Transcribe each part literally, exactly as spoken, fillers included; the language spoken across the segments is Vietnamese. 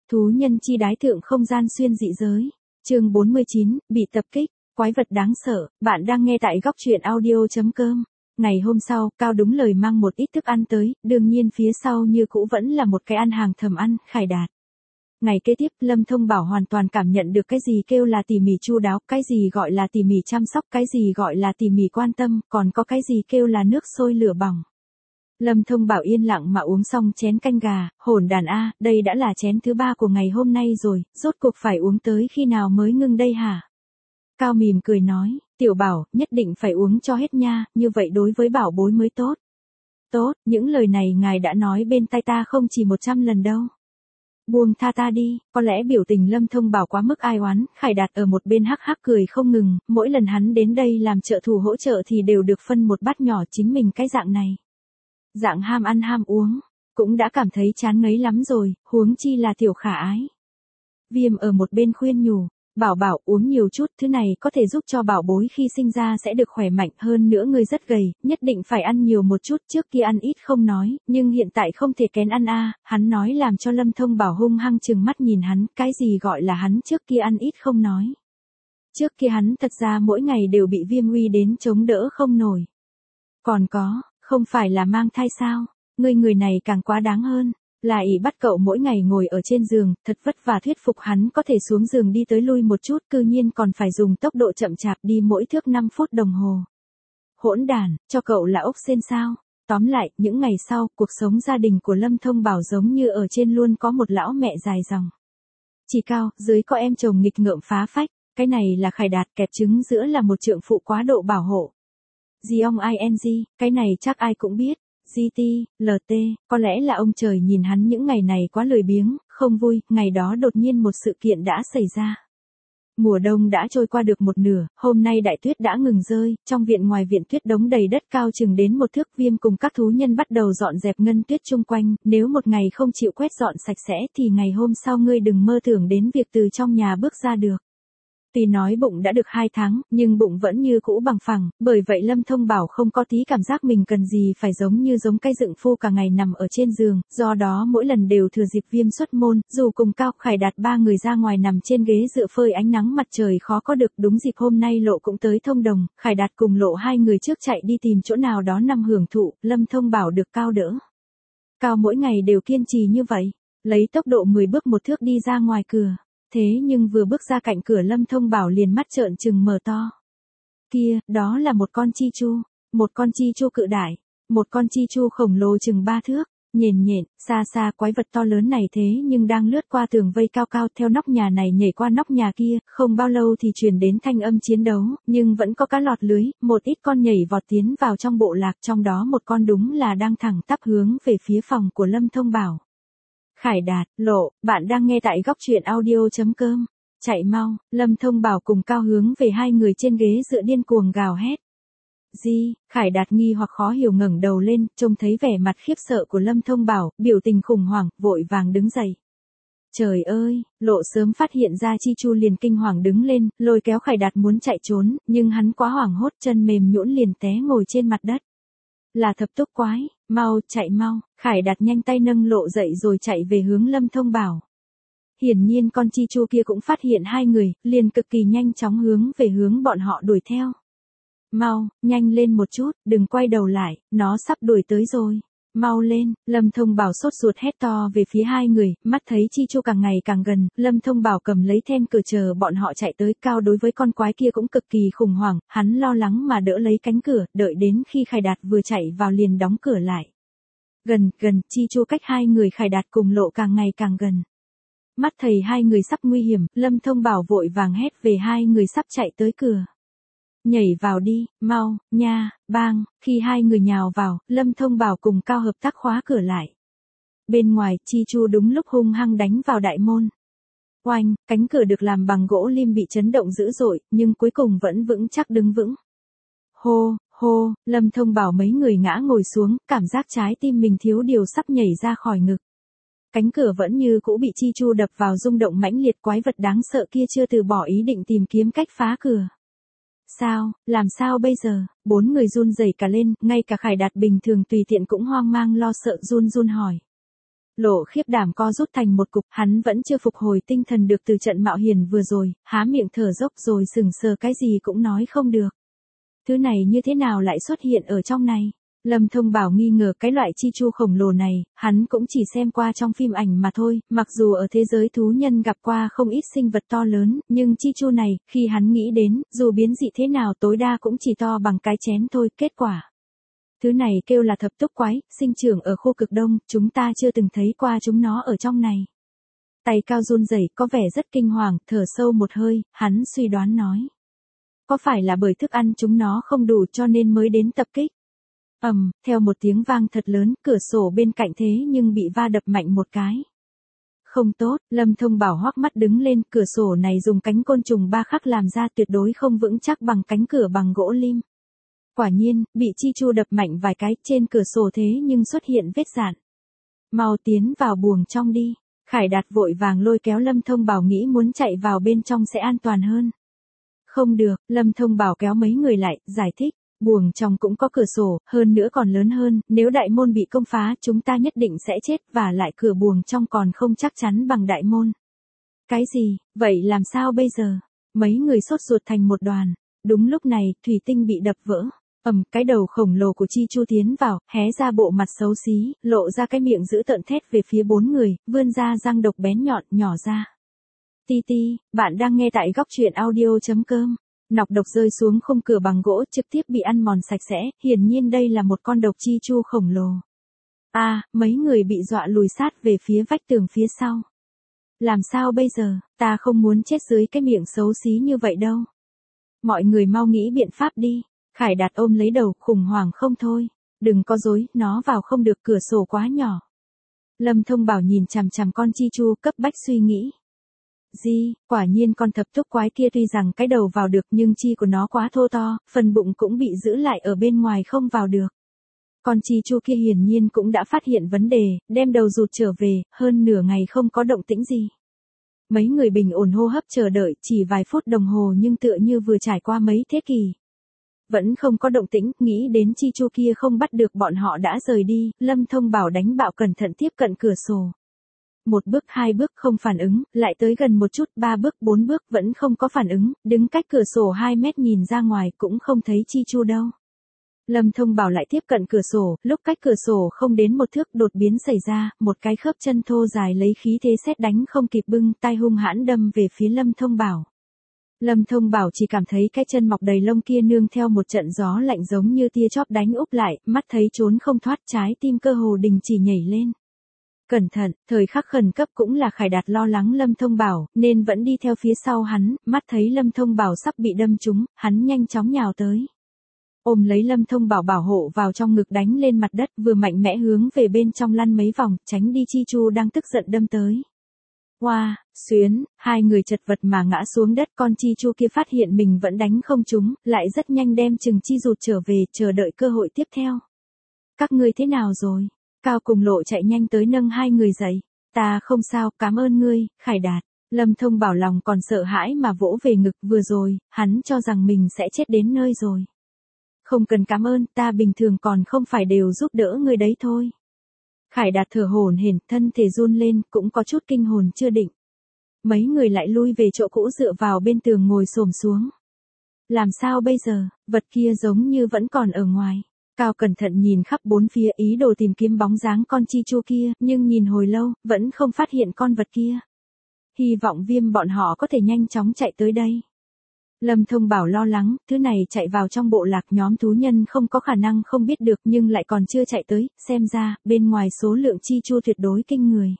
Thú nhân chi đái thượng không gian xuyên dị giới. Chương bốn mươi chín, bị tập kích, quái vật đáng sợ, bạn đang nghe tại góc truyện audio.com. Ngày hôm sau, Cao đúng lời mang một ít thức ăn tới, đương nhiên phía sau như cũ vẫn là một cái ăn hàng thầm ăn, Khải Đạt. Ngày kế tiếp, Lâm Thông Bảo hoàn toàn cảm nhận được cái gì kêu là tỉ mỉ chu đáo, cái gì gọi là tỉ mỉ chăm sóc, cái gì gọi là tỉ mỉ quan tâm, còn có cái gì kêu là nước sôi lửa bỏng. Lâm Thông Bảo yên lặng mà uống xong chén canh gà, hỗn đàn a, đây đã là chén thứ ba của ngày hôm nay rồi, rốt cuộc phải uống tới khi nào mới ngưng đây hả? Cao mỉm cười nói, Tiểu Bảo, nhất định phải uống cho hết nha, như vậy đối với bảo bối mới tốt. Tốt, những lời này ngài đã nói bên tai ta không chỉ một trăm lần đâu. Buông tha ta đi, có lẽ biểu tình Lâm Thông Bảo quá mức ai oán, Khải Đạt ở một bên hắc hắc cười không ngừng, mỗi lần hắn đến đây làm trợ thủ hỗ trợ thì đều được phân một bát nhỏ chính mình cái dạng này. Dạng ham ăn ham uống, cũng đã cảm thấy chán ngấy lắm rồi, huống chi là tiểu khả ái. Viêm ở một bên khuyên nhủ, Bảo Bảo uống nhiều chút, thứ này có thể giúp cho bảo bối khi sinh ra sẽ được khỏe mạnh, hơn nữa người rất gầy, nhất định phải ăn nhiều một chút, trước kia ăn ít không nói, nhưng hiện tại không thể kén ăn a, hắn nói làm cho Lâm Thông Bảo hung hăng trừng mắt nhìn hắn, cái gì gọi là hắn trước kia ăn ít không nói. Trước kia hắn thật ra mỗi ngày đều bị viêm uy đến chống đỡ không nổi. Còn có, không phải là mang thai sao, ngươi người này càng quá đáng hơn. Lại bắt cậu mỗi ngày ngồi ở trên giường, thật vất vả thuyết phục hắn có thể xuống giường đi tới lui một chút, cư nhiên còn phải dùng tốc độ chậm chạp đi mỗi thước năm phút đồng hồ. Hỗn đàn, cho cậu là ốc sên sao? Tóm lại, những ngày sau, cuộc sống gia đình của Lâm Thông Bảo giống như ở trên luôn có một lão mẹ dài dòng. Chỉ Cao, dưới có em chồng nghịch ngợm phá phách, cái này là Khải Đạt, kẹp trứng giữa là một trượng phụ quá độ bảo hộ. Giong ing, cái này chắc ai cũng biết. giê tê, lờ tê, có lẽ là ông trời nhìn hắn những ngày này quá lười biếng, không vui, ngày đó đột nhiên một sự kiện đã xảy ra. Mùa đông đã trôi qua được một nửa, hôm nay đại tuyết đã ngừng rơi, trong viện ngoài viện tuyết đống đầy đất cao chừng đến một thước, Viêm cùng các thú nhân bắt đầu dọn dẹp ngân tuyết chung quanh, nếu một ngày không chịu quét dọn sạch sẽ thì ngày hôm sau ngươi đừng mơ tưởng đến việc từ trong nhà bước ra được. Tuy nói bụng đã được hai tháng, nhưng bụng vẫn như cũ bằng phẳng, bởi vậy Lâm Thông Bảo không có tí cảm giác mình cần gì phải giống như giống cây dựng phu cả ngày nằm ở trên giường, do đó mỗi lần đều thừa dịp Viêm xuất môn, dù cùng Cao Khải Đạt ba người ra ngoài nằm trên ghế dựa phơi ánh nắng mặt trời khó có được, đúng dịp hôm nay Lộ cũng tới thông đồng, Khải Đạt cùng Lộ hai người trước chạy đi tìm chỗ nào đó nằm hưởng thụ, Lâm Thông Bảo được Cao đỡ. Cao mỗi ngày đều kiên trì như vậy, lấy tốc độ mười bước một thước đi ra ngoài cửa. Thế nhưng vừa bước ra cạnh cửa Lâm Thông Bảo liền mắt trợn trừng mở to. Kia, đó là một con chi chu, một con chi chu cự đại, một con chi chu khổng lồ chừng ba thước, nhền nhện, xa xa quái vật to lớn này thế nhưng đang lướt qua tường vây cao cao theo nóc nhà này nhảy qua nóc nhà kia, không bao lâu thì truyền đến thanh âm chiến đấu, nhưng vẫn có cá lọt lưới, một ít con nhảy vọt tiến vào trong bộ lạc, trong đó một con đúng là đang thẳng tắp hướng về phía phòng của Lâm Thông Bảo. Khải Đạt, Lộ, bạn đang nghe tại góc truyện audio.com. Chạy mau, Lâm Thông Bảo cùng Cao hướng về hai người trên ghế dựa điên cuồng gào hét. Gì, Khải Đạt nghi hoặc khó hiểu ngẩng đầu lên, trông thấy vẻ mặt khiếp sợ của Lâm Thông Bảo, biểu tình khủng hoảng, vội vàng đứng dậy. Trời ơi, Lộ sớm phát hiện ra Chi Chu liền kinh hoàng đứng lên, lôi kéo Khải Đạt muốn chạy trốn, nhưng hắn quá hoảng hốt, chân mềm nhũn liền té ngồi trên mặt đất. Là thập túc quái, mau, chạy mau, Khải Đạt nhanh tay nâng Lộ dậy rồi chạy về hướng Lâm Thông Bảo. Hiển nhiên con Chi Chu kia cũng phát hiện hai người, liền cực kỳ nhanh chóng hướng về hướng bọn họ đuổi theo. Mau, nhanh lên một chút, đừng quay đầu lại, nó sắp đuổi tới rồi. Mau lên, Lâm Thông Bảo sốt ruột hét to về phía hai người, mắt thấy Chi Chu càng ngày càng gần, Lâm Thông Bảo cầm lấy then cửa chờ bọn họ chạy tới. Cao đối với con quái kia cũng cực kỳ khủng hoảng, hắn lo lắng mà đỡ lấy cánh cửa, đợi đến khi Khải Đạt vừa chạy vào liền đóng cửa lại. Gần, gần, Chi Chu cách hai người Khải Đạt cùng Lộ càng ngày càng gần. Mắt thấy hai người sắp nguy hiểm, Lâm Thông Bảo vội vàng hét về hai người sắp chạy tới cửa. Nhảy vào đi, mau, nha, bang, khi hai người nhào vào, Lâm Thông Bảo cùng Cao hợp tác khóa cửa lại. Bên ngoài, Chi Chu đúng lúc hung hăng đánh vào đại môn. Oanh, cánh cửa được làm bằng gỗ lim bị chấn động dữ dội, nhưng cuối cùng vẫn vững chắc đứng vững. Hô, hô, Lâm Thông Bảo mấy người ngã ngồi xuống, cảm giác trái tim mình thiếu điều sắp nhảy ra khỏi ngực. Cánh cửa vẫn như cũ bị Chi Chu đập vào rung động mãnh liệt, quái vật đáng sợ kia chưa từ bỏ ý định tìm kiếm cách phá cửa. Sao, làm sao bây giờ? Bốn người run rẩy cả lên, ngay cả Khải Đạt bình thường tùy tiện cũng hoang mang lo sợ run run hỏi. Lộ khiếp đảm co rút thành một cục, hắn vẫn chưa phục hồi tinh thần được từ trận mạo hiểm vừa rồi, há miệng thở dốc rồi sừng sờ cái gì cũng nói không được. Thứ này như thế nào lại xuất hiện ở trong này? Lâm Thông Bảo nghi ngờ cái loại chi chu khổng lồ này, hắn cũng chỉ xem qua trong phim ảnh mà thôi, mặc dù ở thế giới thú nhân gặp qua không ít sinh vật to lớn, nhưng chi chu này, khi hắn nghĩ đến, dù biến dị thế nào tối đa cũng chỉ to bằng cái chén thôi, kết quả. Thứ này kêu là thập túc quái, sinh trưởng ở khu cực đông, chúng ta chưa từng thấy qua chúng nó ở trong này. Tay Cao run rẩy, có vẻ rất kinh hoàng, thở sâu một hơi, hắn suy đoán nói. Có phải là bởi thức ăn chúng nó không đủ cho nên mới đến tập kích? Ầm, um, theo một tiếng vang thật lớn, cửa sổ bên cạnh thế nhưng bị va đập mạnh một cái. Không tốt, Lâm Thông Bảo hoắc mắt đứng lên, cửa sổ này dùng cánh côn trùng ba khắc làm ra tuyệt đối không vững chắc bằng cánh cửa bằng gỗ lim. Quả nhiên, bị chi chu đập mạnh vài cái, trên cửa sổ thế nhưng xuất hiện vết rạn. Mau tiến vào buồng trong đi. Khải Đạt vội vàng lôi kéo Lâm Thông Bảo nghĩ muốn chạy vào bên trong sẽ an toàn hơn. Không được, Lâm Thông Bảo kéo mấy người lại, giải thích. Buồng trong cũng có cửa sổ, hơn nữa còn lớn hơn, nếu đại môn bị công phá chúng ta nhất định sẽ chết, và lại cửa buồng trong còn không chắc chắn bằng đại môn. Cái gì, vậy làm sao bây giờ? Mấy người sốt ruột thành một đoàn. Đúng lúc này, thủy tinh bị đập vỡ. Ầm, cái đầu khổng lồ của chi chu tiến vào, hé ra bộ mặt xấu xí, lộ ra cái miệng dữ tợn thét về phía bốn người, vươn ra răng độc bén nhọn, nhỏ ra. Ti Ti, bạn đang nghe tại góc truyện audio chấm com. Nọc độc rơi xuống khung cửa bằng gỗ trực tiếp bị ăn mòn sạch sẽ, hiển nhiên đây là một con độc chi chu khổng lồ. A, à, mấy người bị dọa lùi sát về phía vách tường phía sau. Làm sao bây giờ, ta không muốn chết dưới cái miệng xấu xí như vậy đâu. Mọi người mau nghĩ biện pháp đi. Khải Đạt ôm lấy đầu, khủng hoảng không thôi. Đừng có dối, nó vào không được, cửa sổ quá nhỏ. Lâm Thông Bảo nhìn chằm chằm con chi chu, cấp bách suy nghĩ. Di, quả nhiên con thập túc quái kia tuy rằng cái đầu vào được nhưng chi của nó quá thô to, phần bụng cũng bị giữ lại ở bên ngoài không vào được. Con chi chu kia hiển nhiên cũng đã phát hiện vấn đề, đem đầu rụt trở về, hơn nửa ngày không có động tĩnh gì. Mấy người bình ổn hô hấp chờ đợi, chỉ vài phút đồng hồ nhưng tựa như vừa trải qua mấy thế kỷ. Vẫn không có động tĩnh, nghĩ đến chi chu kia không bắt được bọn họ đã rời đi, Lâm Thông Bảo đánh bạo cẩn thận tiếp cận cửa sổ. Một bước hai bước không phản ứng, lại tới gần một chút, ba bước bốn bước vẫn không có phản ứng, đứng cách cửa sổ hai mét nhìn ra ngoài cũng không thấy chi chu đâu. Lâm Thông Bảo lại tiếp cận cửa sổ, lúc cách cửa sổ không đến một thước đột biến xảy ra, một cái khớp chân thô dài lấy khí thế sét đánh không kịp bưng tay hung hãn đâm về phía Lâm Thông Bảo. Lâm Thông Bảo chỉ cảm thấy cái chân mọc đầy lông kia nương theo một trận gió lạnh giống như tia chóp đánh úp lại, mắt thấy trốn không thoát, trái tim cơ hồ đình chỉ nhảy lên. Cẩn thận, thời khắc khẩn cấp cũng là Khải Đạt lo lắng Lâm Thông Bảo, nên vẫn đi theo phía sau hắn, mắt thấy Lâm Thông Bảo sắp bị đâm trúng, hắn nhanh chóng nhào tới. Ôm lấy Lâm Thông Bảo bảo hộ vào trong ngực đánh lên mặt đất, vừa mạnh mẽ hướng về bên trong lăn mấy vòng, tránh đi chi chu đang tức giận đâm tới. Hoa, wow, xuyến, hai người chật vật mà ngã xuống đất, con chi chu kia phát hiện mình vẫn đánh không trúng, lại rất nhanh đem chừng chi rụt trở về, chờ đợi cơ hội tiếp theo. Các ngươi thế nào rồi? Cao cùng Lộ chạy nhanh tới nâng hai người dậy. Ta không sao, cảm ơn ngươi, Khải Đạt. Lâm Thông Bảo lòng còn sợ hãi mà vỗ về ngực, vừa rồi, hắn cho rằng mình sẽ chết đến nơi rồi. Không cần cảm ơn, ta bình thường còn không phải đều giúp đỡ ngươi đấy thôi. Khải Đạt thở hổn hển, thân thể run lên, cũng có chút kinh hồn chưa định. Mấy người lại lui về chỗ cũ dựa vào bên tường ngồi xổm xuống. Làm sao bây giờ, vật kia giống như vẫn còn ở ngoài. Cao cẩn thận nhìn khắp bốn phía ý đồ tìm kiếm bóng dáng con chi chu kia, nhưng nhìn hồi lâu, vẫn không phát hiện con vật kia. Hy vọng Viêm bọn họ có thể nhanh chóng chạy tới đây. Lâm Thông Bảo lo lắng, thứ này chạy vào trong bộ lạc nhóm thú nhân không có khả năng không biết được nhưng lại còn chưa chạy tới, xem ra, bên ngoài số lượng chi chu tuyệt đối kinh người.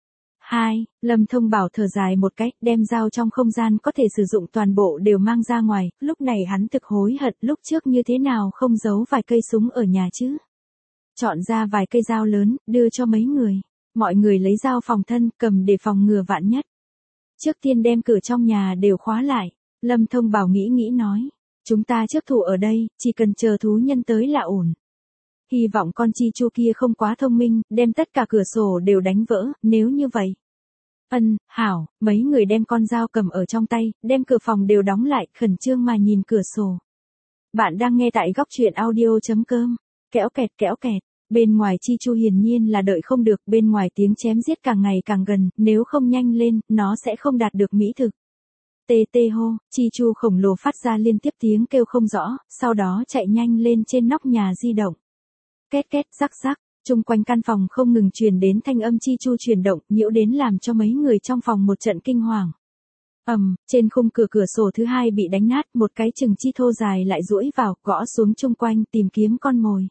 Hai, Lâm Thông Bảo thở dài một cái, đem dao trong không gian có thể sử dụng toàn bộ đều mang ra ngoài, lúc này hắn thực hối hận lúc trước như thế nào không giấu vài cây súng ở nhà chứ. Chọn ra vài cây dao lớn, đưa cho mấy người. Mọi người lấy dao phòng thân, cầm để phòng ngừa vạn nhất. Trước tiên đem cửa trong nhà đều khóa lại. Lâm Thông Bảo nghĩ nghĩ nói. Chúng ta trước thủ ở đây, chỉ cần chờ thú nhân tới là ổn. Hy vọng con chi chu kia không quá thông minh, đem tất cả cửa sổ đều đánh vỡ, nếu như vậy. Ân, hảo, mấy người đem con dao cầm ở trong tay, đem cửa phòng đều đóng lại, khẩn trương mà nhìn cửa sổ. Bạn đang nghe tại góc truyện audio chấm com. Kéo kẹt kéo kẹt. Bên ngoài Chi Chu hiển nhiên là đợi không được, bên ngoài tiếng chém giết càng ngày càng gần, nếu không nhanh lên, nó sẽ không đạt được mỹ thực. Tê tê hô, Chi Chu khổng lồ phát ra liên tiếp tiếng kêu không rõ, sau đó chạy nhanh lên trên nóc nhà di động. Két két rắc rắc, chung quanh căn phòng không ngừng truyền đến thanh âm Chi Chu chuyển động, nhiễu đến làm cho mấy người trong phòng một trận kinh hoàng. Ầm, um, trên khung cửa cửa sổ thứ hai bị đánh nát, một cái chừng chi thô dài lại duỗi vào, gõ xuống chung quanh tìm kiếm con mồi.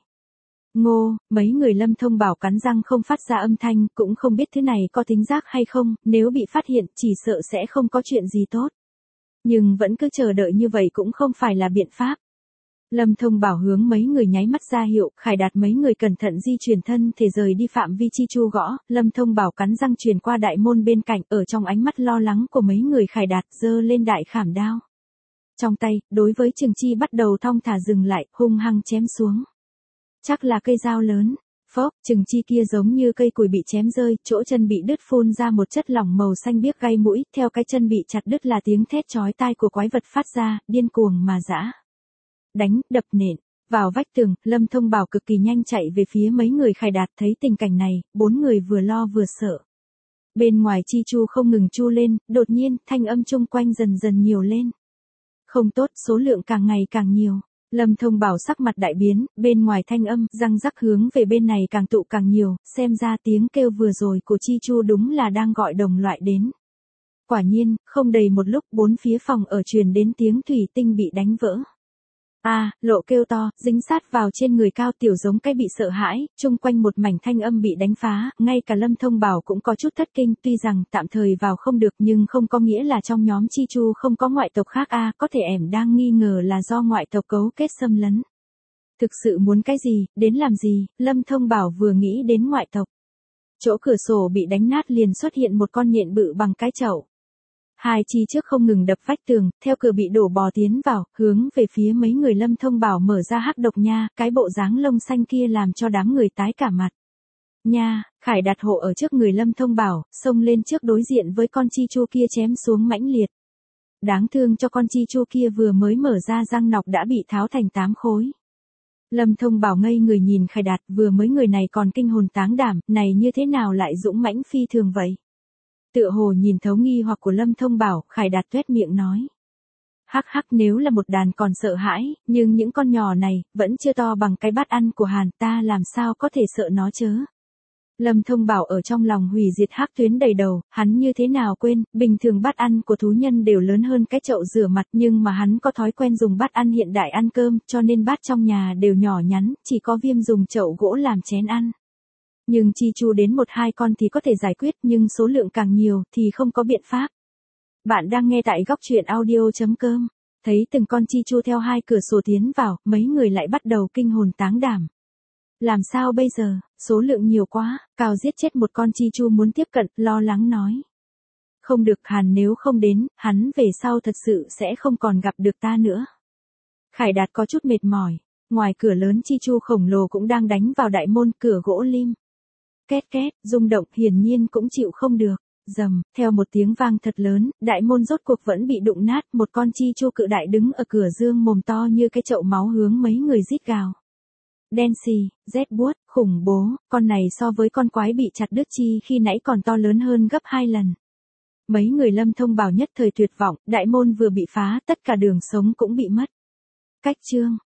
Ngô, mấy người Lâm Thông Bảo cắn răng không phát ra âm thanh, cũng không biết thứ này có tính giác hay không, nếu bị phát hiện chỉ sợ sẽ không có chuyện gì tốt. Nhưng vẫn cứ chờ đợi như vậy cũng không phải là biện pháp. Lâm Thông Bảo hướng mấy người nháy mắt ra hiệu, Khải Đạt mấy người cẩn thận di chuyển thân thể rời đi phạm vi Chi Chu gõ, Lâm Thông Bảo cắn răng truyền qua đại môn bên cạnh, ở trong ánh mắt lo lắng của mấy người Khải Đạt giơ lên đại khảm đao. Trong tay, đối với Trừng Chi bắt đầu thong thả dừng lại, hung hăng chém xuống. Chắc là cây dao lớn. Phốc, Trừng Chi kia giống như cây củi bị chém rơi, chỗ chân bị đứt phun ra một chất lỏng màu xanh biếc gai mũi, theo cái chân bị chặt đứt là tiếng thét chói tai của quái vật phát ra, điên cuồng mà dã. Đánh, đập nện, vào vách tường, Lâm Thông Bảo cực kỳ nhanh chạy về phía mấy người Khải Đạt, thấy tình cảnh này, bốn người vừa lo vừa sợ. Bên ngoài Chi Chu không ngừng chu lên, đột nhiên, thanh âm chung quanh dần dần nhiều lên. Không tốt, số lượng càng ngày càng nhiều. Lâm Thông Bảo sắc mặt đại biến, bên ngoài thanh âm, răng rắc hướng về bên này càng tụ càng nhiều, xem ra tiếng kêu vừa rồi của Chi Chu đúng là đang gọi đồng loại đến. Quả nhiên, không đầy một lúc bốn phía phòng ở truyền đến tiếng thủy tinh bị đánh vỡ. A, à, lộ kêu to, dính sát vào trên người Cao Tiểu giống cái bị sợ hãi, chung quanh một mảnh thanh âm bị đánh phá, ngay cả Lâm Thông Bảo cũng có chút thất kinh, tuy rằng tạm thời vào không được nhưng không có nghĩa là trong nhóm Chi Chu không có ngoại tộc khác a, à, có thể ẻm đang nghi ngờ là do ngoại tộc cấu kết xâm lấn. Thực sự muốn cái gì, đến làm gì, Lâm Thông Bảo vừa nghĩ đến ngoại tộc. Chỗ cửa sổ bị đánh nát liền xuất hiện một con nhện bự bằng cái chậu. Hai chi trước không ngừng đập vách tường, theo cửa bị đổ bò tiến vào, hướng về phía mấy người Lâm Thông Bảo mở ra hắc độc nha, cái bộ dáng lông xanh kia làm cho đám người tái cả mặt. Nha, Khải Đạt hộ ở trước người Lâm Thông Bảo, xông lên trước đối diện với con Chi Chu kia chém xuống mãnh liệt. Đáng thương cho con Chi Chu kia vừa mới mở ra răng nọc đã bị tháo thành tám khối. Lâm Thông Bảo ngây người nhìn Khải Đạt, vừa mới người này còn kinh hồn táng đảm, này như thế nào lại dũng mãnh phi thường vậy? Tựa hồ nhìn thấu nghi hoặc của Lâm Thông Bảo, Khải Đạt tuét miệng nói. Hắc hắc, nếu là một đàn còn sợ hãi, nhưng những con nhỏ này, vẫn chưa to bằng cái bát ăn của Hàn, ta làm sao có thể sợ nó chớ. Lâm Thông Bảo ở trong lòng hủy diệt hắc tuyến đầy đầu, hắn như thế nào quên, bình thường bát ăn của thú nhân đều lớn hơn cái chậu rửa mặt, nhưng mà hắn có thói quen dùng bát ăn hiện đại ăn cơm, cho nên bát trong nhà đều nhỏ nhắn, chỉ có Viêm dùng chậu gỗ làm chén ăn. Nhưng Chi Chu đến một hai con thì có thể giải quyết, nhưng số lượng càng nhiều thì không có biện pháp. Bạn đang nghe tại góc truyện audio chấm com. Thấy từng con Chi Chu theo hai cửa sổ tiến vào, mấy người lại bắt đầu kinh hồn táng đảm. Làm sao bây giờ, số lượng nhiều quá, Cao giết chết một con Chi Chu muốn tiếp cận, lo lắng nói. Không được, Hàn nếu không đến, hắn về sau thật sự sẽ không còn gặp được ta nữa. Khải Đạt có chút mệt mỏi, ngoài cửa lớn Chi Chu khổng lồ cũng đang đánh vào đại môn, cửa gỗ lim. Két két, rung động, hiển nhiên cũng chịu không được. Rầm, theo một tiếng vang thật lớn, đại môn rốt cuộc vẫn bị đụng nát, một con Chi Chu cự đại đứng ở cửa dương mồm to như cái chậu máu hướng mấy người rít gào. Đen xì, rét buốt, khủng bố, con này so với con quái bị chặt đứt chi khi nãy còn to lớn hơn gấp hai lần. Mấy người Lâm Thông Bảo nhất thời tuyệt vọng, đại môn vừa bị phá, tất cả đường sống cũng bị mất. Cách chương.